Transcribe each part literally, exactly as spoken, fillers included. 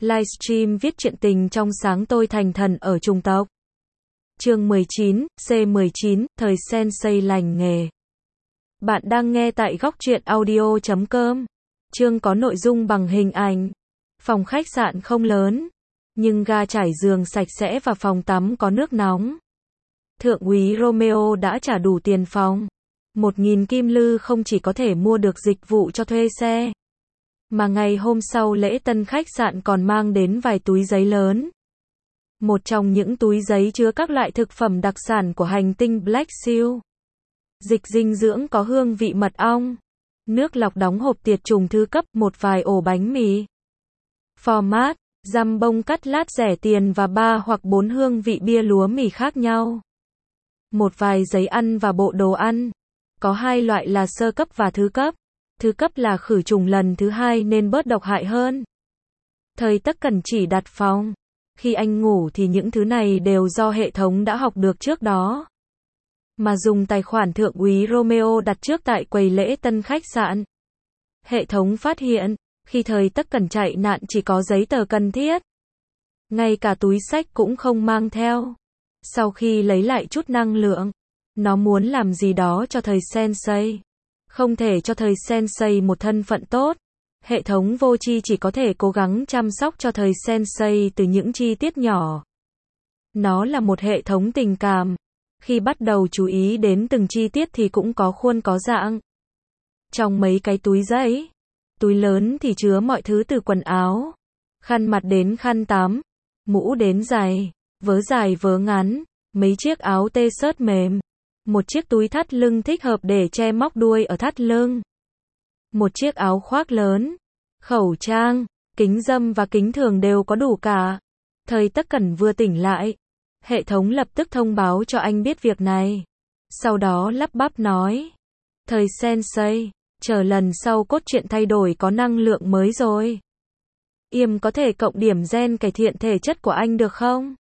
Livestream viết truyện tình trong sáng tôi thành thần ở chủng tộc. Chương mười chín, C mười chín, thời Sensei lành nghề. Bạn đang nghe tại góc truyện audio chấm com. Chương có nội dung bằng hình ảnh. Phòng khách sạn không lớn, nhưng ga trải giường sạch sẽ và phòng tắm có nước nóng. Thượng úy Romeo đã trả đủ tiền phòng. Một nghìn kim lư không chỉ có thể mua được dịch vụ cho thuê xe, mà ngày hôm sau lễ tân khách sạn còn mang đến vài túi giấy lớn. Một trong những túi giấy chứa các loại thực phẩm đặc sản của hành tinh Black Seal. Dịch dinh dưỡng có hương vị mật ong. Nước lọc đóng hộp tiệt trùng thứ cấp, một vài ổ bánh mì. Format, dăm bông cắt lát rẻ tiền và ba hoặc bốn hương vị bia lúa mì khác nhau. Một vài giấy ăn và bộ đồ ăn. Có hai loại là sơ cấp và thứ cấp. Thứ cấp là khử trùng lần thứ hai nên bớt độc hại hơn. Thời Tất Cẩn chỉ đặt phòng. Khi anh ngủ thì những thứ này đều do hệ thống đã học được trước đó, mà dùng tài khoản thượng úy Romeo đặt trước tại quầy lễ tân khách sạn. Hệ thống phát hiện, khi Thời Tất Cẩn chạy nạn chỉ có giấy tờ cần thiết. Ngay cả túi xách cũng không mang theo. Sau khi lấy lại chút năng lượng, nó muốn làm gì đó cho Thời Sensei. Không thể cho Thời Sensei một thân phận tốt. Hệ thống vô tri chỉ có thể cố gắng chăm sóc cho Thời Sensei từ những chi tiết nhỏ. Nó là một hệ thống tình cảm. Khi bắt đầu chú ý đến từng chi tiết thì cũng có khuôn có dạng. Trong mấy cái túi giấy, túi lớn thì chứa mọi thứ từ quần áo, khăn mặt đến khăn tắm, mũ đến giày, vớ dài vớ ngắn, mấy chiếc áo t-shirt mềm, một chiếc túi thắt lưng thích hợp để che móc đuôi ở thắt lưng, một chiếc áo khoác lớn, khẩu trang, kính râm và kính thường đều có đủ cả. Thời Tất Cẩn vừa tỉnh lại, hệ thống lập tức thông báo cho anh biết việc này. Sau đó lắp bắp nói: Thời Sensei, chờ lần sau cốt truyện thay đổi có năng lượng mới rồi. Yêm có thể cộng điểm gen cải thiện thể chất của anh được không?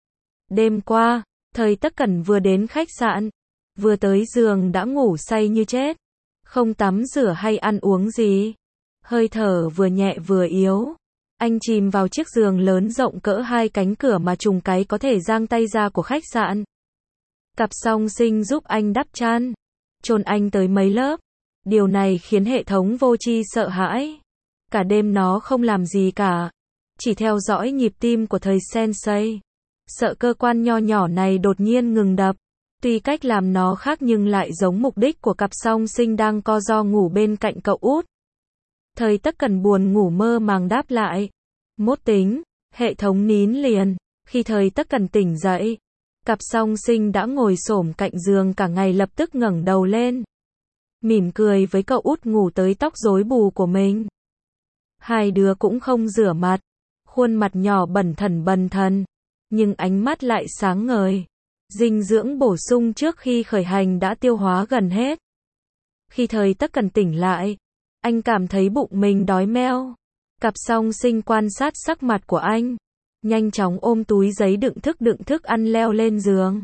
Đêm qua, Thời Tất Cẩn vừa đến khách sạn, vừa tới giường đã ngủ say như chết. Không tắm rửa hay ăn uống gì. Hơi thở vừa nhẹ vừa yếu. Anh chìm vào chiếc giường lớn rộng cỡ hai cánh cửa mà trùng cái có thể giang tay ra của khách sạn. Cặp song sinh giúp anh đắp chăn, chôn anh tới mấy lớp. Điều này khiến hệ thống vô tri sợ hãi. Cả đêm nó không làm gì cả, chỉ theo dõi nhịp tim của Thời Sensei. Sợ cơ quan nho nhỏ này đột nhiên ngừng đập. Tuy cách làm nó khác nhưng lại giống mục đích của cặp song sinh đang co ro ngủ bên cạnh cậu út. Thời Tất Cẩn buồn ngủ mơ màng đáp lại: Mốt tính. Hệ thống nín liền. Khi Thời Tất Cẩn tỉnh dậy, cặp song sinh đã ngồi xổm cạnh giường cả ngày lập tức ngẩng đầu lên, mỉm cười với cậu út ngủ tới tóc rối bù của mình. Hai đứa cũng không rửa mặt, khuôn mặt nhỏ bẩn thẩn bần thần, nhưng ánh mắt lại sáng ngời. Dinh dưỡng bổ sung trước khi khởi hành đã tiêu hóa gần hết. Khi Thời Tất Cẩn tỉnh lại, anh cảm thấy bụng mình đói meo. Cặp song sinh quan sát sắc mặt của anh, nhanh chóng ôm túi giấy đựng thức đựng thức ăn leo lên giường.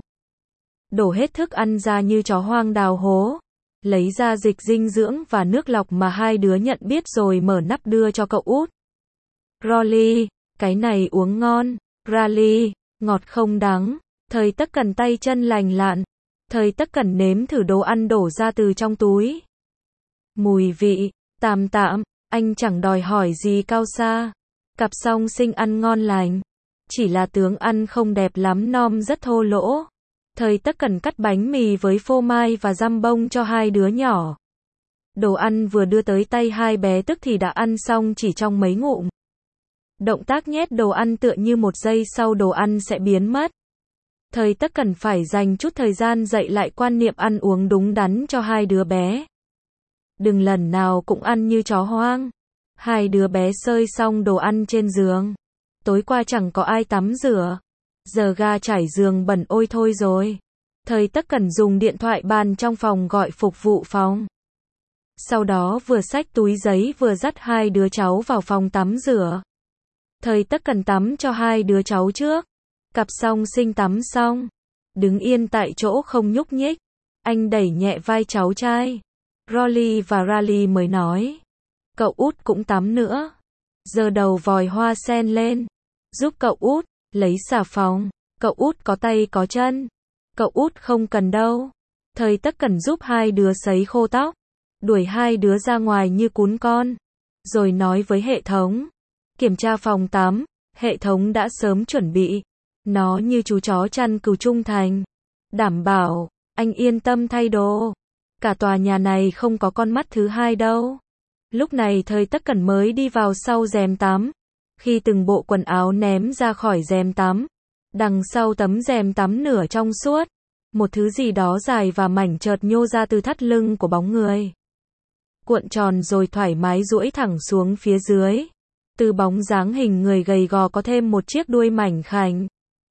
Đổ hết thức ăn ra như chó hoang đào hố. Lấy ra dịch dinh dưỡng và nước lọc mà hai đứa nhận biết rồi mở nắp đưa cho cậu út. Rolly, cái này uống ngon. Rally, ngọt không đắng. Thời Tất Cẩn tay chân lành lặn. Thời Tất Cẩn nếm thử đồ ăn đổ ra từ trong túi. Mùi vị, tạm tạm, anh chẳng đòi hỏi gì cao xa. Cặp song sinh ăn ngon lành. Chỉ là tướng ăn không đẹp lắm, nom rất thô lỗ. Thời Tất Cẩn cắt bánh mì với phô mai và giam bông cho hai đứa nhỏ. Đồ ăn vừa đưa tới tay hai bé tức thì đã ăn xong chỉ trong mấy ngụm. Động tác nhét đồ ăn tựa như một giây sau đồ ăn sẽ biến mất. Thời Tất Cẩn phải dành chút thời gian dạy lại quan niệm ăn uống đúng đắn cho hai đứa bé. Đừng lần nào cũng ăn như chó hoang. Hai đứa bé xơi xong đồ ăn trên giường. Tối qua chẳng có ai tắm rửa. Giờ ga trải giường bẩn ôi thôi rồi. Thời Tất Cẩn dùng điện thoại bàn trong phòng gọi phục vụ phòng. Sau đó vừa xách túi giấy vừa dắt hai đứa cháu vào phòng tắm rửa. Thời Tất Cẩn tắm cho hai đứa cháu trước. Cặp song sinh tắm xong, đứng yên tại chỗ không nhúc nhích. Anh đẩy nhẹ vai cháu trai. Rolly và Rally mới nói: Cậu út cũng tắm nữa. giơ đầu vòi hoa sen lên. Giúp cậu út, lấy xà phòng. Cậu út có tay có chân. Cậu út không cần đâu. Thầy Tất Cẩn giúp hai đứa sấy khô tóc. Đuổi hai đứa ra ngoài như cún con. Rồi nói với hệ thống. Kiểm tra phòng tắm. Hệ thống đã sớm chuẩn bị. Nó như chú chó chăn cừu trung thành. Đảm bảo, anh yên tâm thay đồ. Cả tòa nhà này không có con mắt thứ hai đâu. Lúc này Thầy Tất Cẩn mới đi vào sau rèm tắm. Khi từng bộ quần áo ném ra khỏi rèm tắm. Đằng sau tấm rèm tắm nửa trong suốt. Một thứ gì đó dài và mảnh chợt nhô ra từ thắt lưng của bóng người. Cuộn tròn rồi thoải mái duỗi thẳng xuống phía dưới. Từ bóng dáng hình người gầy gò có thêm một chiếc đuôi mảnh khảnh.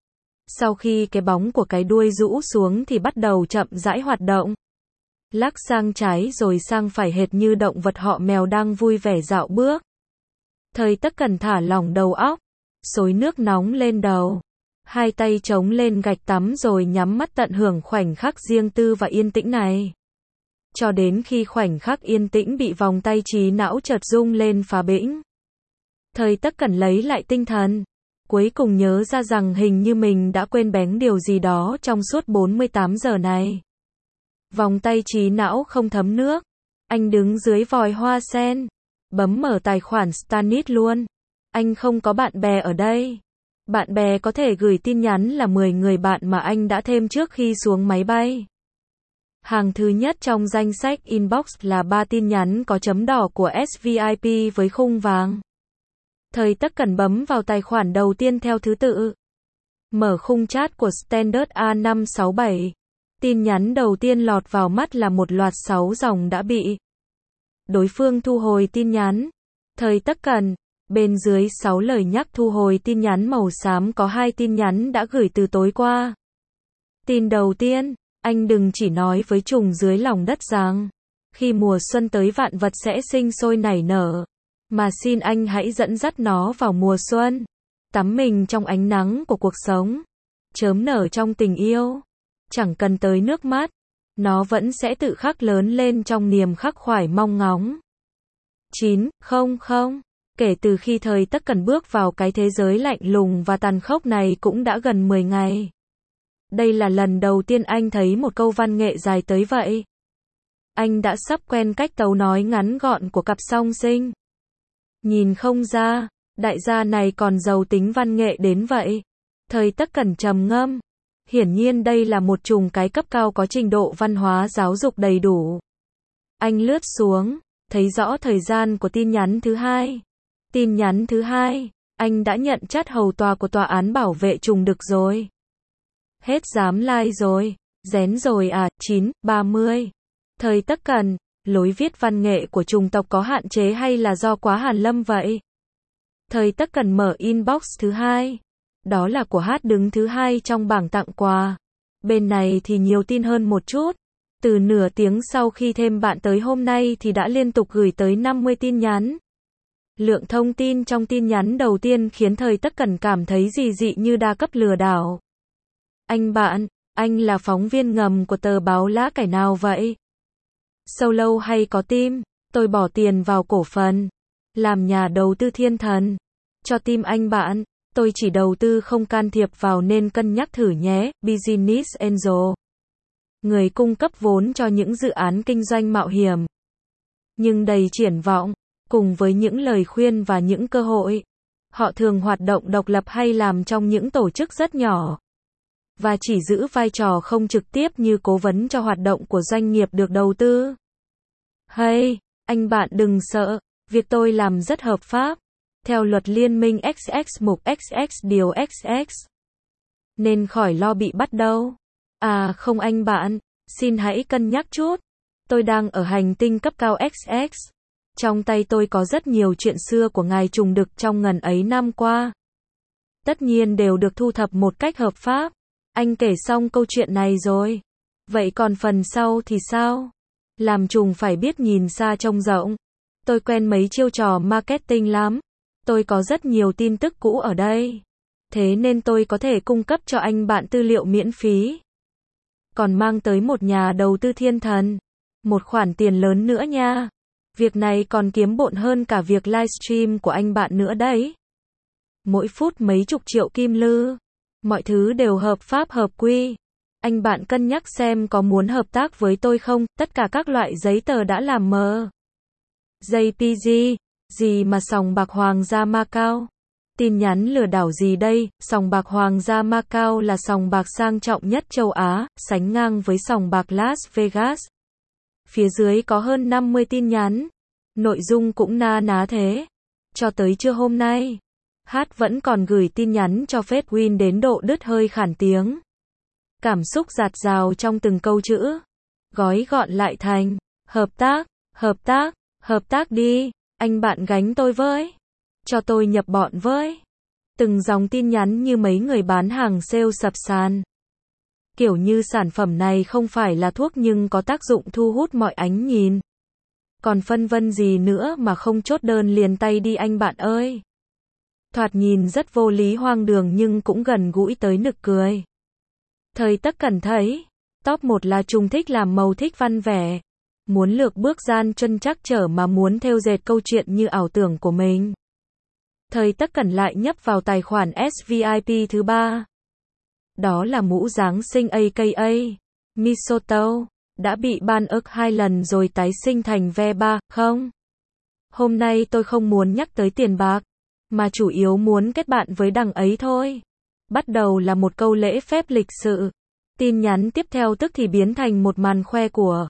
Sau khi cái bóng của cái đuôi rũ xuống thì bắt đầu chậm rãi hoạt động. Lắc sang trái rồi sang phải hệt như động vật họ mèo đang vui vẻ dạo bước. Thầy Tất Cẩn thả lỏng đầu óc. Xối nước nóng lên đầu. Hai tay chống lên gạch tắm rồi nhắm mắt tận hưởng khoảnh khắc riêng tư và yên tĩnh này. Cho đến khi khoảnh khắc yên tĩnh bị vòng tay trí não chợt rung lên phá bĩnh. Thầy Tất Cẩn lấy lại tinh thần. Cuối cùng nhớ ra rằng hình như mình đã quên bén điều gì đó trong suốt bốn mươi tám giờ này. Vòng tay trí não không thấm nước. Anh đứng dưới vòi hoa sen. Bấm mở tài khoản Stanit luôn. Anh không có bạn bè ở đây. Bạn bè có thể gửi tin nhắn là mười người bạn mà anh đã thêm trước khi xuống máy bay. Hàng thứ nhất trong danh sách inbox là ba tin nhắn có chấm đỏ của ét vê i pê với khung vàng. Thầy Tất Cẩn bấm vào tài khoản đầu tiên theo thứ tự. Mở khung chat của Standard A năm sáu bảy. Tin nhắn đầu tiên lọt vào mắt là một loạt sáu dòng đã bị đối phương thu hồi tin nhắn. Thầy Tất Cẩn, bên dưới sáu lời nhắc thu hồi tin nhắn màu xám có hai tin nhắn đã gửi từ tối qua. Tin đầu tiên, anh đừng chỉ nói với trùng dưới lòng đất rằng, khi mùa xuân tới vạn vật sẽ sinh sôi nảy nở. Mà xin anh hãy dẫn dắt nó vào mùa xuân. Tắm mình trong ánh nắng của cuộc sống. Chớm nở trong tình yêu. Chẳng cần tới nước mắt. Nó vẫn sẽ tự khắc lớn lên trong niềm khắc khoải mong ngóng. chín không không. Kể từ khi Thầy Tất Cẩn bước vào cái thế giới lạnh lùng và tàn khốc này cũng đã gần mười ngày. Đây là lần đầu tiên anh thấy một câu văn nghệ dài tới vậy. Anh đã sắp quen cách tấu nói ngắn gọn của cặp song sinh. Nhìn không ra, đại gia này còn giàu tính văn nghệ đến vậy. Thầy Tất Cẩn trầm ngâm. Hiển nhiên đây là một trùng cái cấp cao có trình độ văn hóa giáo dục đầy đủ. Anh lướt xuống, thấy rõ thời gian của tin nhắn thứ hai. Tin nhắn thứ hai, anh đã nhận chất hầu tòa của tòa án bảo vệ trùng đực rồi. Hết dám like rồi, rén rồi à, chín ba mươi. Thầy Tất Cẩn, lối viết văn nghệ của trùng tộc có hạn chế hay là do quá hàn lâm vậy? Thầy Tất Cẩn mở inbox thứ hai. Đó là của Hát đứng thứ hai trong bảng tặng quà. Bên này thì nhiều tin hơn một chút. Từ nửa tiếng sau khi thêm bạn tới hôm nay thì đã liên tục gửi tới năm mươi tin nhắn. Lượng thông tin trong tin nhắn đầu tiên khiến Thầy Tất Cẩn cảm thấy dị dị như đa cấp lừa đảo. Anh bạn, anh là phóng viên ngầm của tờ báo lá cải nào vậy? Solo hay có team? Tôi bỏ tiền vào cổ phần. Làm nhà đầu tư thiên thần. Cho team anh bạn. Tôi chỉ đầu tư không can thiệp vào nên cân nhắc thử nhé. Business Angel. Người cung cấp vốn cho những dự án kinh doanh mạo hiểm. Nhưng đầy triển vọng. Cùng với những lời khuyên và những cơ hội. Họ thường hoạt động độc lập hay làm trong những tổ chức rất nhỏ. Và chỉ giữ vai trò không trực tiếp như cố vấn cho hoạt động của doanh nghiệp được đầu tư. Hey, anh bạn đừng sợ. Việc tôi làm rất hợp pháp. Theo luật liên minh ích ích mục ích ích điều ích ích. Nên khỏi lo bị bắt đâu. À không anh bạn, xin hãy cân nhắc chút. Tôi đang ở hành tinh cấp cao ích ích. Trong tay tôi có rất nhiều chuyện xưa của ngài trùng đực trong ngần ấy năm qua. Tất nhiên đều được thu thập một cách hợp pháp. Anh kể xong câu chuyện này rồi. Vậy còn phần sau thì sao? Làm trùng phải biết nhìn xa trông rộng. Tôi quen mấy chiêu trò marketing lắm. Tôi có rất nhiều tin tức cũ ở đây. Thế nên tôi có thể cung cấp cho anh bạn tư liệu miễn phí. Còn mang tới một nhà đầu tư thiên thần. Một khoản tiền lớn nữa nha. Việc này còn kiếm bộn hơn cả việc livestream của anh bạn nữa đấy. Mỗi phút mấy chục triệu kim lư. Mọi thứ đều hợp pháp hợp quy. Anh bạn cân nhắc xem có muốn hợp tác với tôi không, tất cả các loại giấy tờ đã làm mờ. jê pê giê, gì mà sòng bạc Hoàng gia Macau? Tin nhắn lừa đảo gì đây? Sòng bạc Hoàng gia Macau là sòng bạc sang trọng nhất châu Á, sánh ngang với sòng bạc Las Vegas. Phía dưới có hơn năm mươi tin nhắn. Nội dung cũng na ná thế. Cho tới trưa hôm nay, Hát vẫn còn gửi tin nhắn cho phết Win đến độ đứt hơi khản tiếng. Cảm xúc dạt dào trong từng câu chữ. Gói gọn lại thành, hợp tác, hợp tác, hợp tác đi, anh bạn gánh tôi với. Cho tôi nhập bọn với. Từng dòng tin nhắn như mấy người bán hàng sale sập sàn. Kiểu như sản phẩm này không phải là thuốc nhưng có tác dụng thu hút mọi ánh nhìn. Còn phân vân gì nữa mà không chốt đơn liền tay đi anh bạn ơi. Thoạt nhìn rất vô lý hoang đường nhưng cũng gần gũi tới nực cười. Thời Tất Cẩn thấy, top một là Trùng thích làm màu thích văn vẻ. Muốn lược bước gian chân chắc trở mà muốn thêu dệt câu chuyện như ảo tưởng của mình. Thời Tất Cẩn lại nhấp vào tài khoản ét vê i pê thứ ba. Đó là mũ Giáng sinh a ca a. Misoto. Đã bị ban ức hai lần rồi tái sinh thành ve ba, không? Hôm nay tôi không muốn nhắc tới tiền bạc, mà chủ yếu muốn kết bạn với đằng ấy thôi. Bắt đầu là một câu lễ phép lịch sự. Tin nhắn tiếp theo tức thì biến thành một màn khoe của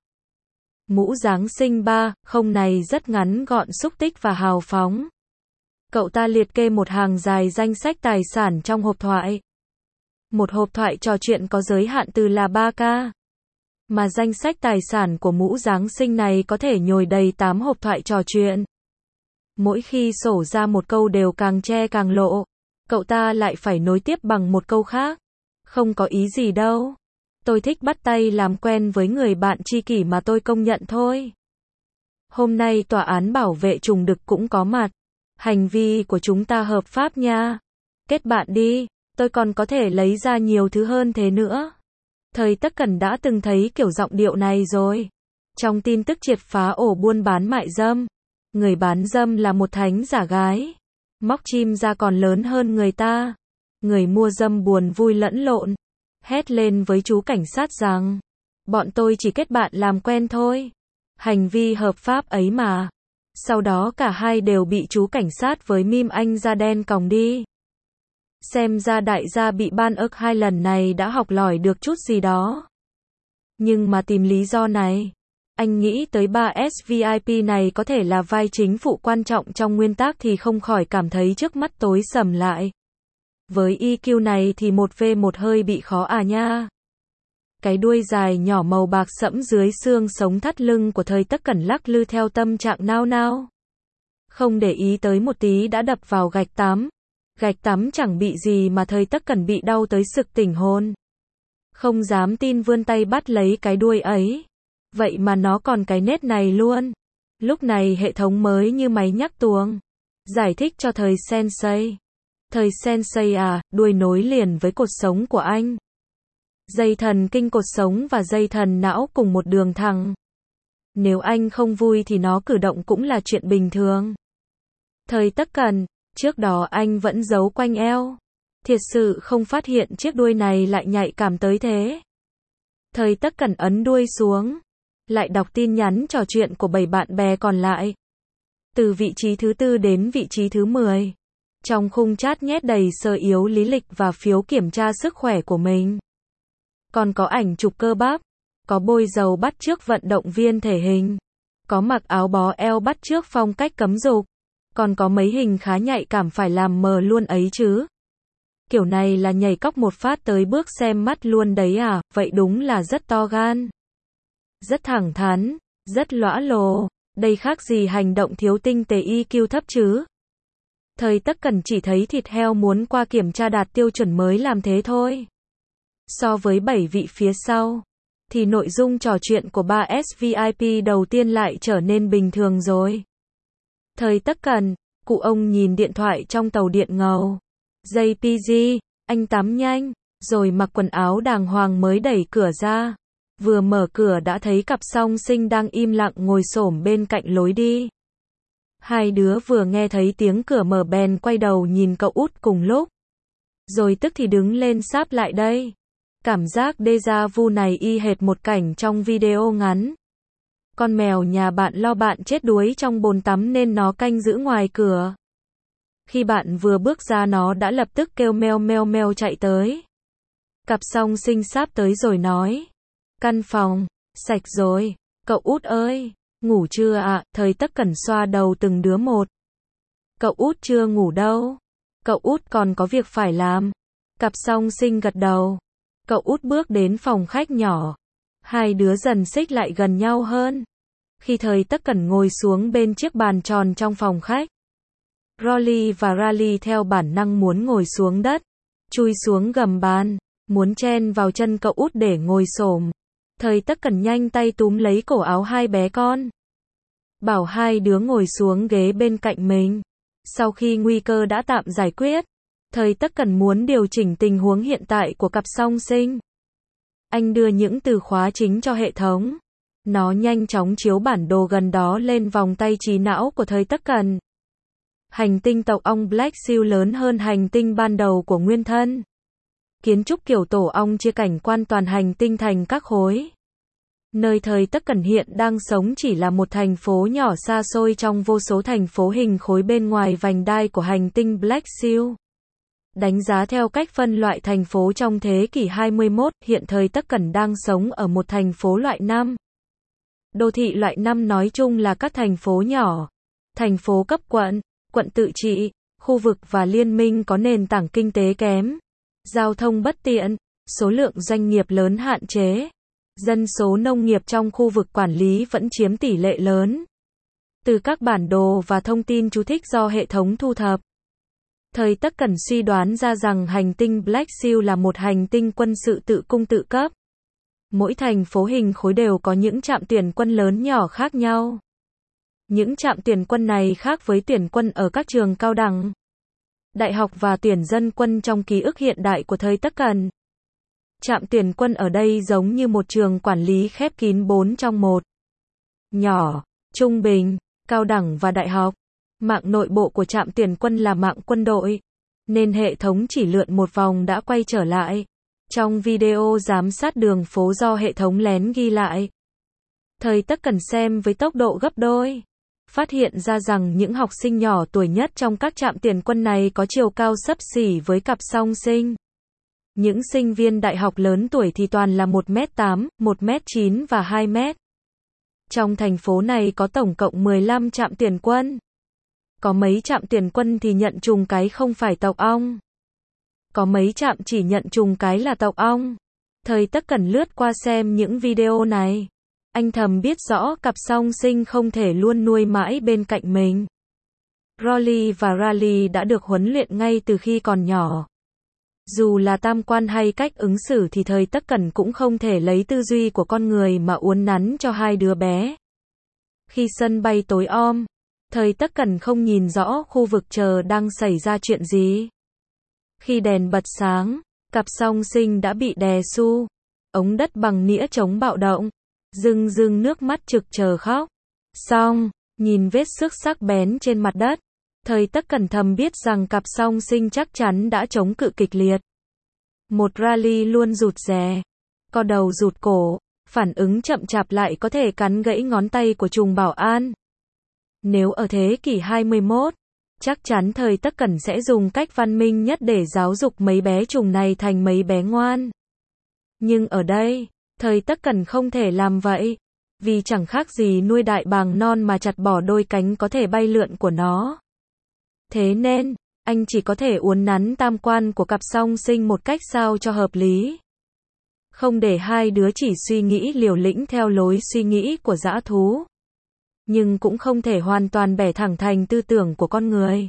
mũ Giáng sinh ba, không này rất ngắn gọn xúc tích và hào phóng. Cậu ta liệt kê một hàng dài danh sách tài sản trong hộp thoại. Một hộp thoại trò chuyện có giới hạn từ là ba k. Mà danh sách tài sản của mũ Giáng sinh này có thể nhồi đầy tám hộp thoại trò chuyện. Mỗi khi sổ ra một câu đều càng che càng lộ. Cậu ta lại phải nối tiếp bằng một câu khác. Không có ý gì đâu. Tôi thích bắt tay làm quen với người bạn tri kỷ mà tôi công nhận thôi. Hôm nay tòa án bảo vệ trùng đực cũng có mặt. Hành vi của chúng ta hợp pháp nha. Kết bạn đi, tôi còn có thể lấy ra nhiều thứ hơn thế nữa. Thời Tất Cẩn đã từng thấy kiểu giọng điệu này rồi. Trong tin tức triệt phá ổ buôn bán mại dâm, người bán dâm là một thánh giả gái. Móc chim ra còn lớn hơn người ta. Người mua dâm buồn vui lẫn lộn. Hét lên với chú cảnh sát rằng, bọn tôi chỉ kết bạn làm quen thôi. Hành vi hợp pháp ấy mà. Sau đó cả hai đều bị chú cảnh sát với meme anh da đen còng đi. Xem ra đại gia bị ban ức hai lần này đã học lỏi được chút gì đó. Nhưng mà tìm lý do này, anh nghĩ tới ba ét vê i pê này có thể là vai chính phụ quan trọng trong nguyên tác thì không khỏi cảm thấy trước mắt tối sầm lại. Với i kiu này thì một vs một hơi bị khó à nha. Cái đuôi dài nhỏ màu bạc sẫm dưới xương sống thắt lưng của Thời Tất Cẩn lắc lư theo tâm trạng nao nao. Không để ý tới một tí đã đập vào gạch tắm. Gạch tắm chẳng bị gì mà Thời Tất Cẩn bị đau tới sực tỉnh hồn. Không dám tin vươn tay bắt lấy cái đuôi ấy. Vậy mà nó còn cái nét này luôn. Lúc này hệ thống mới như máy nhắc tuồng. Giải thích cho Thời Sensei. Thời Sensei à, đuôi nối liền với cột sống của anh. Dây thần kinh cột sống và dây thần não cùng một đường thẳng. Nếu anh không vui thì nó cử động cũng là chuyện bình thường. Thời Tất Cẩn, trước đó anh vẫn giấu quanh eo. Thiệt sự không phát hiện chiếc đuôi này lại nhạy cảm tới thế. Thời Tất Cẩn ấn đuôi xuống. Lại đọc tin nhắn trò chuyện của bảy bạn bè còn lại. Từ vị trí thứ tư đến vị trí thứ mười. Trong khung chat nhét đầy sơ yếu lý lịch và phiếu kiểm tra sức khỏe của mình. Còn có ảnh chụp cơ bắp. Có bôi dầu bắt chước vận động viên thể hình. Có mặc áo bó eo bắt chước phong cách cấm dục. Còn có mấy hình khá nhạy cảm phải làm mờ luôn ấy chứ. Kiểu này là nhảy cóc một phát tới bước xem mắt luôn đấy à, vậy đúng là rất to gan. Rất thẳng thắn, rất lõa lồ, đây khác gì hành động thiếu tinh tế i kiu thấp chứ. Thời Tất Cẩn chỉ thấy thịt heo muốn qua kiểm tra đạt tiêu chuẩn mới làm thế thôi. So với bảy vị phía sau, thì nội dung trò chuyện của ba ét vê i pê đầu tiên lại trở nên bình thường rồi. Thời Tất Cẩn, cụ ông nhìn điện thoại trong tàu điện ngầu. jê pê giê, anh tắm nhanh, rồi mặc quần áo đàng hoàng mới đẩy cửa ra. Vừa mở cửa đã thấy cặp song sinh đang im lặng ngồi xổm bên cạnh lối đi. Hai đứa vừa nghe thấy tiếng cửa mở bèn quay đầu nhìn cậu út cùng lúc. Rồi tức thì đứng lên sáp lại đây. Cảm giác déjà vu này y hệt một cảnh trong video ngắn. Con mèo nhà bạn lo bạn chết đuối trong bồn tắm nên nó canh giữ ngoài cửa. Khi bạn vừa bước ra nó đã lập tức kêu meo meo meo chạy tới. Cặp song sinh sáp tới rồi nói. Căn phòng, sạch rồi, cậu út ơi, ngủ chưa ạ? À? Thời Tất Cẩn xoa đầu từng đứa một. Cậu út chưa ngủ đâu. Cậu út còn có việc phải làm. Cặp song sinh gật đầu. Cậu út bước đến phòng khách nhỏ. Hai đứa dần xích lại gần nhau hơn. Khi Thời Tất Cẩn ngồi xuống bên chiếc bàn tròn trong phòng khách, Rolly và Rally theo bản năng muốn ngồi xuống đất, chui xuống gầm bàn, muốn chen vào chân cậu út để ngồi xổm. Thời Tất Cẩn nhanh tay túm lấy cổ áo hai bé con, bảo hai đứa ngồi xuống ghế bên cạnh mình. Sau khi nguy cơ đã tạm giải quyết, Thời Tất Cẩn muốn điều chỉnh tình huống hiện tại của cặp song sinh. Anh đưa những từ khóa chính cho hệ thống. Nó nhanh chóng chiếu bản đồ gần đó lên vòng tay trí não của Thời Tất Cẩn. Hành tinh tộc ong Black Seal lớn hơn hành tinh ban đầu của nguyên thân. Kiến trúc kiểu tổ ong chia cảnh quan toàn hành tinh thành các khối. Nơi Thời Tất Cẩn hiện đang sống chỉ là một thành phố nhỏ xa xôi trong vô số thành phố hình khối bên ngoài vành đai của hành tinh Black Seal. Đánh giá theo cách phân loại thành phố trong thế kỷ hai mươi mốt, hiện Thời Tất Cẩn đang sống ở một thành phố loại năm. Đô thị loại năm nói chung là các thành phố nhỏ, thành phố cấp quận, quận tự trị, khu vực và liên minh có nền tảng kinh tế kém, giao thông bất tiện, số lượng doanh nghiệp lớn hạn chế, dân số nông nghiệp trong khu vực quản lý vẫn chiếm tỷ lệ lớn. Từ các bản đồ và thông tin chú thích do hệ thống thu thập, Thời Tất Cẩn suy đoán ra rằng hành tinh Black Seal là một hành tinh quân sự tự cung tự cấp. Mỗi thành phố hình khối đều có những trạm tuyển quân lớn nhỏ khác nhau. Những trạm tuyển quân này khác với tuyển quân ở các trường cao đẳng, đại học và tuyển dân quân trong ký ức hiện đại của Thời Tất Cẩn. Trạm tuyển quân ở đây giống như một trường quản lý khép kín bốn trong một. Nhỏ, trung bình, cao đẳng và đại học. Mạng nội bộ của trạm tuyển quân là mạng quân đội, nên hệ thống chỉ lượn một vòng đã quay trở lại. Trong video giám sát đường phố do hệ thống lén ghi lại, Thời Tất Cẩn xem với tốc độ gấp đôi, phát hiện ra rằng những học sinh nhỏ tuổi nhất trong các trạm tuyển quân này có chiều cao xấp xỉ với cặp song sinh. Những sinh viên đại học lớn tuổi thì toàn là một mét tám, một mét chín và hai mét. Trong thành phố này có tổng cộng mười lăm trạm tuyển quân. Có mấy trạm tuyển quân thì nhận trùng cái không phải tộc ong. Có mấy trạm chỉ nhận trùng cái là tộc ong. Thời Tất Cẩn lướt qua xem những video này. Anh thầm biết rõ cặp song sinh không thể luôn nuôi mãi bên cạnh mình. Rolly và Rally đã được huấn luyện ngay từ khi còn nhỏ. Dù là tam quan hay cách ứng xử thì Thời Tất Cẩn cũng không thể lấy tư duy của con người mà uốn nắn cho hai đứa bé. Khi sân bay tối om, Thời Tất Cẩn không nhìn rõ khu vực chờ đang xảy ra chuyện gì. Khi đèn bật sáng, cặp song sinh đã bị đè su, ống đất bằng nĩa chống bạo động, rưng rưng nước mắt trực chờ khóc. Xong, nhìn vết xước sắc bén trên mặt đất, Thời Tất Cẩn thầm biết rằng cặp song sinh chắc chắn đã chống cự kịch liệt. Một Rally luôn rụt rè, co đầu rụt cổ, phản ứng chậm chạp lại có thể cắn gãy ngón tay của trùng bảo an. Nếu ở thế kỷ hai mươi mốt, chắc chắn Thời Tất Cẩn sẽ dùng cách văn minh nhất để giáo dục mấy bé trùng này thành mấy bé ngoan. Nhưng ở đây, Thời Tất Cẩn không thể làm vậy, vì chẳng khác gì nuôi đại bàng non mà chặt bỏ đôi cánh có thể bay lượn của nó. Thế nên, anh chỉ có thể uốn nắn tam quan của cặp song sinh một cách sao cho hợp lý. Không để hai đứa chỉ suy nghĩ liều lĩnh theo lối suy nghĩ của dã thú. Nhưng cũng không thể hoàn toàn bẻ thẳng thành tư tưởng của con người.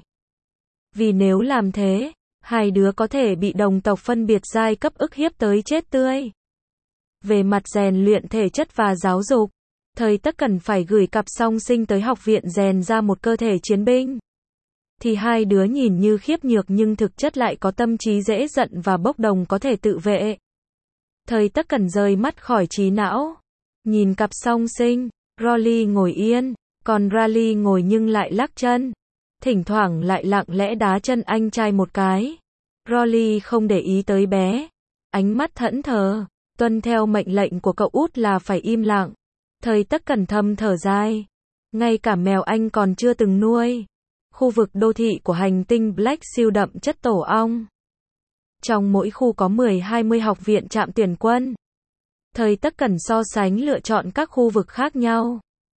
Vì nếu làm thế, hai đứa có thể bị đồng tộc phân biệt giai cấp ức hiếp tới chết tươi. Về mặt rèn luyện thể chất và giáo dục, Thời Tất Cẩn phải gửi cặp song sinh tới học viện rèn ra một cơ thể chiến binh. Thì hai đứa nhìn như khiếp nhược nhưng thực chất lại có tâm trí dễ giận và bốc đồng có thể tự vệ. Thời Tất Cẩn rời mắt khỏi trí não. Nhìn cặp song sinh, Rolly ngồi yên, còn Rally ngồi nhưng lại lắc chân. Thỉnh thoảng lại lặng lẽ đá chân anh trai một cái. Rolly không để ý tới bé. Ánh mắt thẫn thờ, tuân theo mệnh lệnh của cậu út là phải im lặng. Thời Tất Cẩn thầm thở dài. Ngay cả mèo anh còn chưa từng nuôi. Khu vực đô thị của hành tinh Black siêu đậm chất tổ ong. Trong mỗi khu có mười đến hai mươi học viện trạm tuyển quân. Thời Tất Cẩn so sánh lựa chọn các khu vực khác nhau.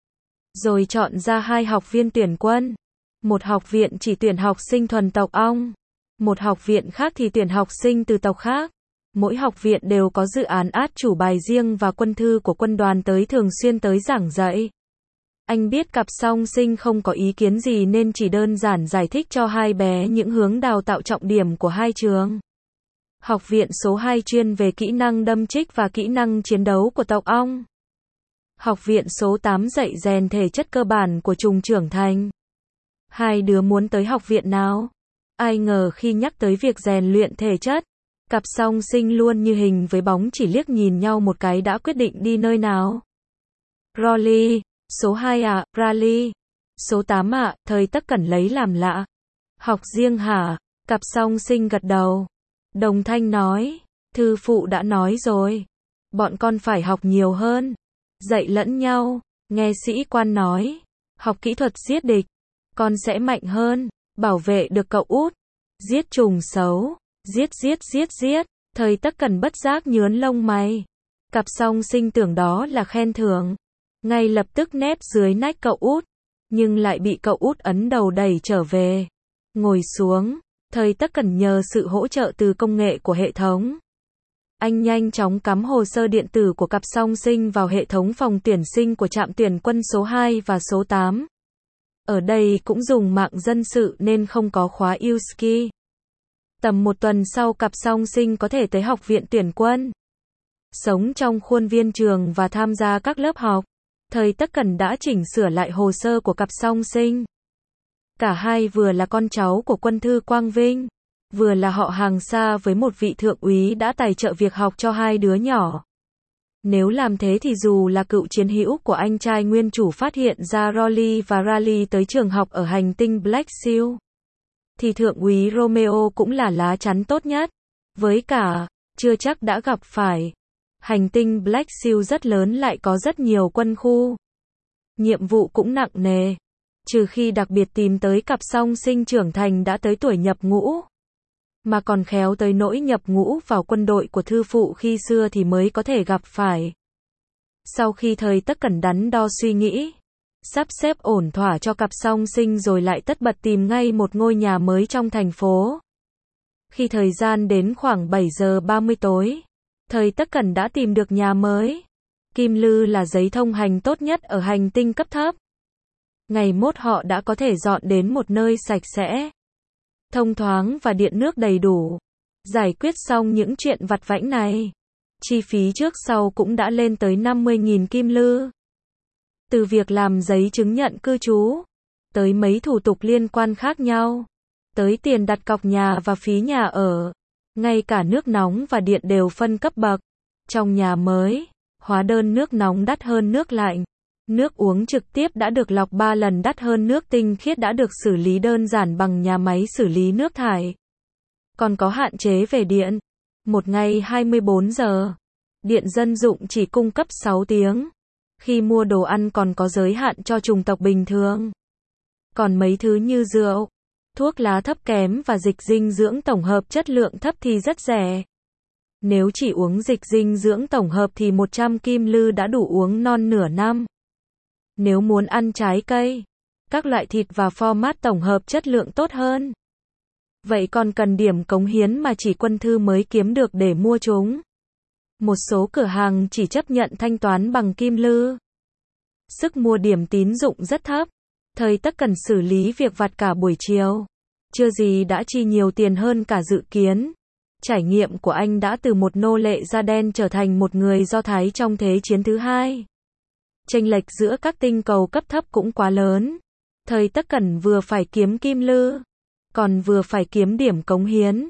Rồi chọn ra hai học viên tuyển quân. Một học viện chỉ tuyển học sinh thuần tộc ong. Một học viện khác thì tuyển học sinh từ tộc khác. Mỗi học viện đều có dự án át chủ bài riêng và quân thư của quân đoàn tới thường xuyên tới giảng dạy. Anh biết cặp song sinh không có ý kiến gì nên chỉ đơn giản giải thích cho hai bé những hướng đào tạo trọng điểm của hai trường. Học viện số hai chuyên về kỹ năng đâm chích và kỹ năng chiến đấu của tộc ong. Học viện số tám dạy rèn thể chất cơ bản của trùng trưởng thành. Hai đứa muốn tới học viện nào? Ai ngờ khi nhắc tới việc rèn luyện thể chất, cặp song sinh luôn như hình với bóng chỉ liếc nhìn nhau một cái đã quyết định đi nơi nào. Rolly, số hai à, Rally. Số tám à, Thời Tất Cẩn lấy làm lạ. Học riêng hả? Cặp song sinh gật đầu. Đồng thanh nói, thư phụ đã nói rồi. Bọn con phải học nhiều hơn. Dạy lẫn nhau. Nghe sĩ quan nói. Học kỹ thuật giết địch. Con sẽ mạnh hơn. Bảo vệ được cậu út. Giết trùng xấu. Giết giết giết giết. Thời Tất Cẩn bất giác nhướn lông mày. Cặp song sinh tưởng đó là khen thưởng. Ngay lập tức nép dưới nách cậu út. Nhưng lại bị cậu út ấn đầu đẩy trở về. Ngồi xuống. Thời Tất Cẩn nhờ sự hỗ trợ từ công nghệ của hệ thống. Anh nhanh chóng cắm hồ sơ điện tử của cặp song sinh vào hệ thống phòng tuyển sinh của trạm tuyển quân số hai và số tám. Ở đây cũng dùng mạng dân sự nên không có khóa u ét ca i. Tầm một tuần sau cặp song sinh có thể tới học viện tuyển quân. Sống trong khuôn viên trường và tham gia các lớp học. Thời Tất Cẩn đã chỉnh sửa lại hồ sơ của cặp song sinh. Cả hai vừa là con cháu của quân thư Quang Vinh, vừa là họ hàng xa với một vị thượng úy đã tài trợ việc học cho hai đứa nhỏ. Nếu làm thế thì dù là cựu chiến hữu của anh trai nguyên chủ phát hiện ra Rolly và Rally tới trường học ở hành tinh Black Seal, thì thượng úy Romeo cũng là lá chắn tốt nhất. Với cả, chưa chắc đã gặp phải. Hành tinh Black Seal rất lớn lại có rất nhiều quân khu. Nhiệm vụ cũng nặng nề. Trừ khi đặc biệt tìm tới cặp song sinh trưởng thành đã tới tuổi nhập ngũ. Mà còn khéo tới nỗi nhập ngũ vào quân đội của thư phụ khi xưa thì mới có thể gặp phải. Sau khi Thời Tất Cẩn đắn đo suy nghĩ, sắp xếp ổn thỏa cho cặp song sinh rồi lại tất bật tìm ngay một ngôi nhà mới trong thành phố. Khi thời gian đến khoảng bảy giờ ba mươi tối, Thời Tất Cẩn đã tìm được nhà mới. Kim Lư là giấy thông hành tốt nhất ở hành tinh cấp thấp. Ngày mốt họ đã có thể dọn đến một nơi sạch sẽ, thông thoáng và điện nước đầy đủ. Giải quyết xong những chuyện vặt vãnh này, chi phí trước sau cũng đã lên tới năm mươi nghìn kim lư. Từ việc làm giấy chứng nhận cư trú, tới mấy thủ tục liên quan khác nhau, tới tiền đặt cọc nhà và phí nhà ở, ngay cả nước nóng và điện đều phân cấp bậc. Trong nhà mới, hóa đơn nước nóng đắt hơn nước lạnh. Nước uống trực tiếp đã được lọc ba lần đắt hơn nước tinh khiết đã được xử lý đơn giản bằng nhà máy xử lý nước thải. Còn có hạn chế về điện. Một ngày hai mươi bốn giờ. Điện dân dụng chỉ cung cấp sáu tiếng. Khi mua đồ ăn còn có giới hạn cho chủng tộc bình thường. Còn mấy thứ như rượu, thuốc lá thấp kém và dịch dinh dưỡng tổng hợp chất lượng thấp thì rất rẻ. Nếu chỉ uống dịch dinh dưỡng tổng hợp thì một trăm kim lư đã đủ uống non nửa năm. Nếu muốn ăn trái cây, các loại thịt và format tổng hợp chất lượng tốt hơn, vậy còn cần điểm cống hiến mà chỉ quân thư mới kiếm được để mua chúng. Một số cửa hàng chỉ chấp nhận thanh toán bằng kim lư. Sức mua điểm tín dụng rất thấp. Thời Tất Cẩn xử lý việc vặt cả buổi chiều. Chưa gì đã chi nhiều tiền hơn cả dự kiến. Trải nghiệm của anh đã từ một nô lệ da đen trở thành một người Do Thái trong Thế chiến thứ hai. Chênh lệch giữa các tinh cầu cấp thấp cũng quá lớn. Thời Tất Cẩn vừa phải kiếm kim lư, còn vừa phải kiếm điểm cống hiến.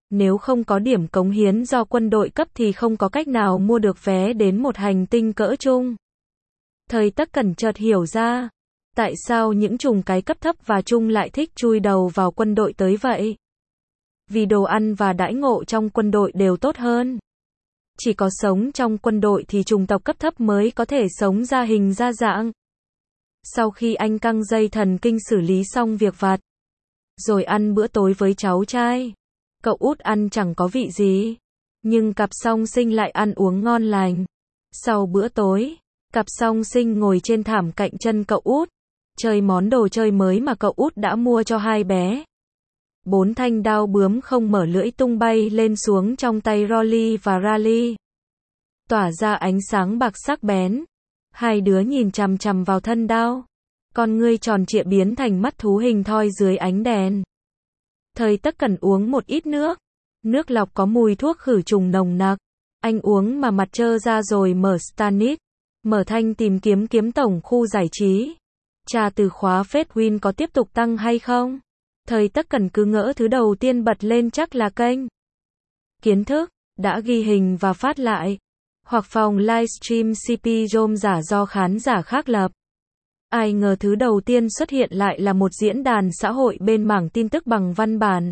Nếu không có điểm cống hiến do quân đội cấp thì không có cách nào mua được vé đến một hành tinh cỡ trung. Thời Tất Cẩn chợt hiểu ra, tại sao những trùng cái cấp thấp và trung lại thích chui đầu vào quân đội tới vậy? Vì đồ ăn và đãi ngộ trong quân đội đều tốt hơn. Chỉ có sống trong quân đội thì chủng tộc cấp thấp mới có thể sống ra hình ra dạng. Sau khi anh căng dây thần kinh xử lý xong việc vặt, rồi ăn bữa tối với cháu trai, cậu út ăn chẳng có vị gì, nhưng cặp song sinh lại ăn uống ngon lành. Sau bữa tối, cặp song sinh ngồi trên thảm cạnh chân cậu út, chơi món đồ chơi mới mà cậu út đã mua cho hai bé. Bốn thanh đao bướm không mở lưỡi tung bay lên xuống trong tay Rolly và Rally, tỏa ra ánh sáng bạc sắc bén. Hai đứa nhìn chằm chằm vào thân đao, con ngươi tròn trịa biến thành mắt thú hình thoi dưới ánh đèn. Thời Tất Cẩn uống một ít nước. Nước lọc có mùi thuốc khử trùng nồng nặc. Anh uống mà mặt trơ ra rồi mở Stannis, mở thanh tìm kiếm kiếm tổng khu giải trí. Tra từ khóa Fedwin có tiếp tục tăng hay không? Thời Tất Cẩn cứ ngỡ thứ đầu tiên bật lên chắc là kênh kiến thức đã ghi hình và phát lại, hoặc phòng livestream xê pê rôm giả do khán giả khác lập. Ai ngờ thứ đầu tiên xuất hiện lại là một diễn đàn xã hội bên mảng tin tức bằng văn bản.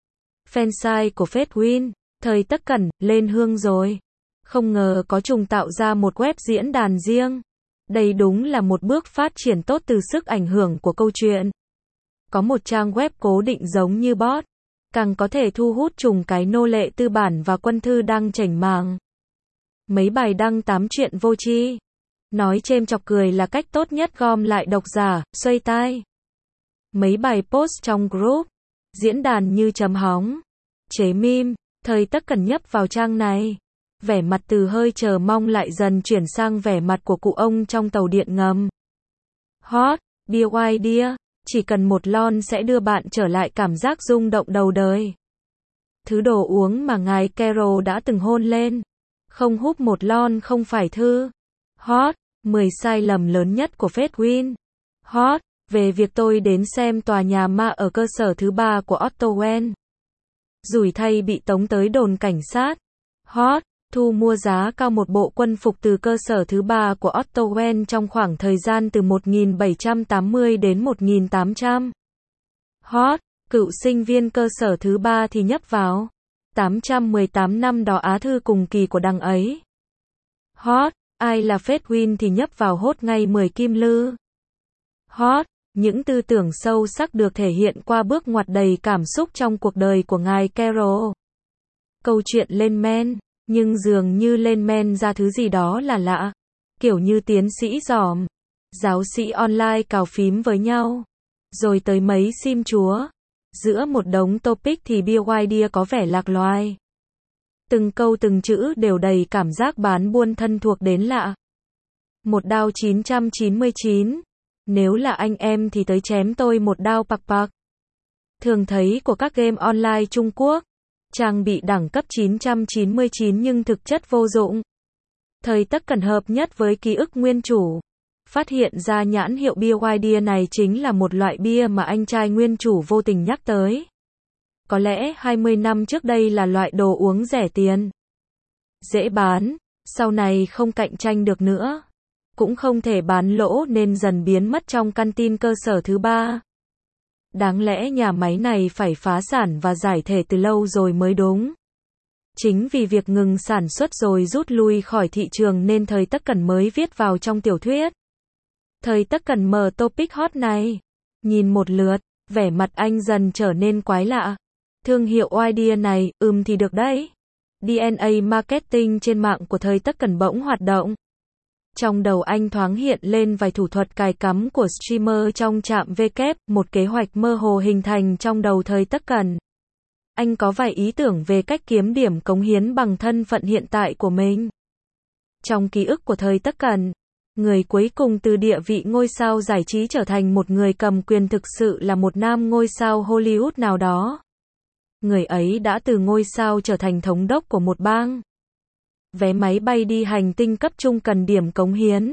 Fansite của Fedwin, Thời Tất Cẩn, lên hương rồi. Không ngờ có trùng tạo ra một web diễn đàn riêng. Đây đúng là một bước phát triển tốt từ sức ảnh hưởng của câu chuyện. Có một trang web cố định giống như bot, càng có thể thu hút trùng cái nô lệ tư bản và quân thư đang chảnh mảng. Mấy bài đăng tám chuyện vô tri, nói chêm chọc cười là cách tốt nhất gom lại độc giả, xoay tai. Mấy bài post trong group, diễn đàn như chấm hóng, chế meme. Thời Tất Cẩn nhấp vào trang này, vẻ mặt từ hơi chờ mong lại dần chuyển sang vẻ mặt của cụ ông trong tàu điện ngầm. Hot, beer idea, chỉ cần một lon sẽ đưa bạn trở lại cảm giác rung động đầu đời. Thứ đồ uống mà ngài Carol đã từng hôn lên. Không húp một lon không phải thư. Hot, mười sai lầm lớn nhất của Fedwin. Hot, về việc tôi đến xem tòa nhà ma ở cơ sở thứ ba của Otto Wen. Rủi thay bị tống tới đồn cảnh sát. Hot, thu mua giá cao một bộ quân phục từ cơ sở thứ ba của Otto Wen trong khoảng thời gian từ một nghìn bảy trăm tám mươi đến một nghìn tám trăm. Hot, cựu sinh viên cơ sở thứ ba thì nhấp vào. tám trăm mười tám năm đỏ Á thư cùng kỳ của đằng ấy. Hot, ai là Fedwin thì nhấp vào hốt ngay mười kim lư. Hot, những tư tưởng sâu sắc được thể hiện qua bước ngoặt đầy cảm xúc trong cuộc đời của ngài Carol. Câu chuyện lên men, nhưng dường như lên men ra thứ gì đó là lạ. Kiểu như tiến sĩ giỏm, giáo sĩ online cào phím với nhau. Rồi tới mấy sim chúa. Giữa một đống topic thì beer idea có vẻ lạc loài. Từng câu từng chữ đều đầy cảm giác bán buôn thân thuộc đến lạ. Một đao chín trăm chín mươi chín. Nếu là anh em thì tới chém tôi một đao pặc pặc. Thường thấy của các game online Trung Quốc. Trang bị đẳng cấp chín trăm chín mươi chín nhưng thực chất vô dụng. Thời Tất Cẩn hợp nhất với ký ức nguyên chủ. Phát hiện ra nhãn hiệu beer idea này chính là một loại bia mà anh trai nguyên chủ vô tình nhắc tới. Có lẽ hai mươi năm trước đây là loại đồ uống rẻ tiền, dễ bán, sau này không cạnh tranh được nữa. Cũng không thể bán lỗ nên dần biến mất trong căn tin cơ sở thứ ba. Đáng lẽ nhà máy này phải phá sản và giải thể từ lâu rồi mới đúng. Chính vì việc ngừng sản xuất rồi rút lui khỏi thị trường nên Thời Tất Cẩn mới viết vào trong tiểu thuyết. Thời Tất Cẩn mở topic hot này, nhìn một lượt, vẻ mặt anh dần trở nên quái lạ. Thương hiệu idea này, ừm thì được đấy. đê en a marketing trên mạng của Thời Tất Cẩn bỗng hoạt động. Trong đầu anh thoáng hiện lên vài thủ thuật cài cắm của streamer trong trạm W, một kế hoạch mơ hồ hình thành trong đầu Thời Tất Cẩn. Anh có vài ý tưởng về cách kiếm điểm cống hiến bằng thân phận hiện tại của mình. Trong ký ức của Thời Tất Cẩn, người cuối cùng từ địa vị ngôi sao giải trí trở thành một người cầm quyền thực sự là một nam ngôi sao Hollywood nào đó. Người ấy đã từ ngôi sao trở thành thống đốc của một bang. Vé máy bay đi hành tinh cấp trung cần điểm cống hiến.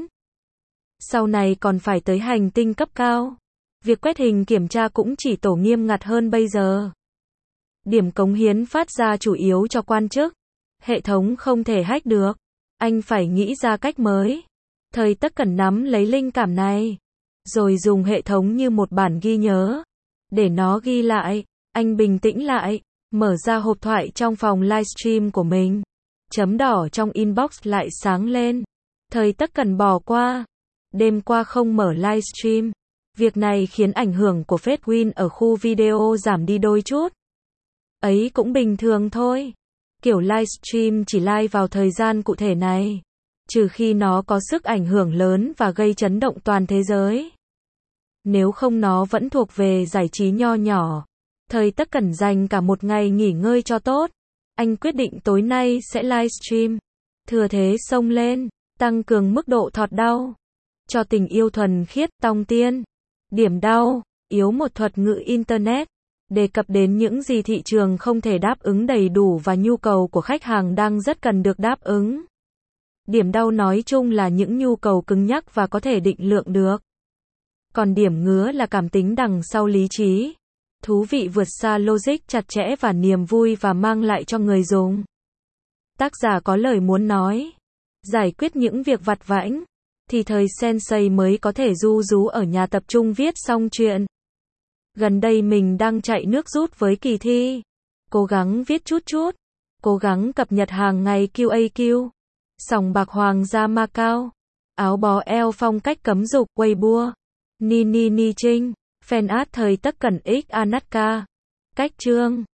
Sau này còn phải tới hành tinh cấp cao. Việc quét hình kiểm tra cũng chỉ tổ nghiêm ngặt hơn bây giờ. Điểm cống hiến phát ra chủ yếu cho quan chức. Hệ thống không thể hack được. Anh phải nghĩ ra cách mới. Thời Tất Cẩn nắm lấy linh cảm này, rồi dùng hệ thống như một bản ghi nhớ. Để nó ghi lại. Anh bình tĩnh lại, mở ra hộp thoại trong phòng livestream của mình. Chấm đỏ trong inbox lại sáng lên. Thời Tất Cẩn bỏ qua. Đêm qua không mở livestream. Việc này khiến ảnh hưởng của Fedwin ở khu video giảm đi đôi chút. Ấy cũng bình thường thôi. Kiểu livestream chỉ live vào thời gian cụ thể này. Trừ khi nó có sức ảnh hưởng lớn và gây chấn động toàn thế giới. Nếu không nó vẫn thuộc về giải trí nho nhỏ. Thời Tất Cẩn dành cả một ngày nghỉ ngơi cho tốt. Anh quyết định tối nay sẽ livestream. Thừa thế xông lên, tăng cường mức độ thọt đau. Cho tình yêu thuần khiết, tòng tiên. Điểm đau, yếu một thuật ngữ Internet. Đề cập đến những gì thị trường không thể đáp ứng đầy đủ và nhu cầu của khách hàng đang rất cần được đáp ứng. Điểm đau nói chung là những nhu cầu cứng nhắc và có thể định lượng được. Còn điểm ngứa là cảm tính đằng sau lý trí. Thú vị vượt xa logic chặt chẽ và niềm vui và mang lại cho người dùng. Tác giả có lời muốn nói. Giải quyết những việc vặt vãnh. Thì thời Sensei mới có thể ru rú ở nhà tập trung viết xong chuyện. Gần đây mình đang chạy nước rút với kỳ thi. Cố gắng viết chút chút. Cố gắng cập nhật hàng ngày quy a quy. Sòng bạc Hoàng gia Macau. Áo bó eo phong cách cấm dục Weibo. Ni Ni Ni Trinh. Fan art thời Tất Cẩn X Anatka. Cách chương.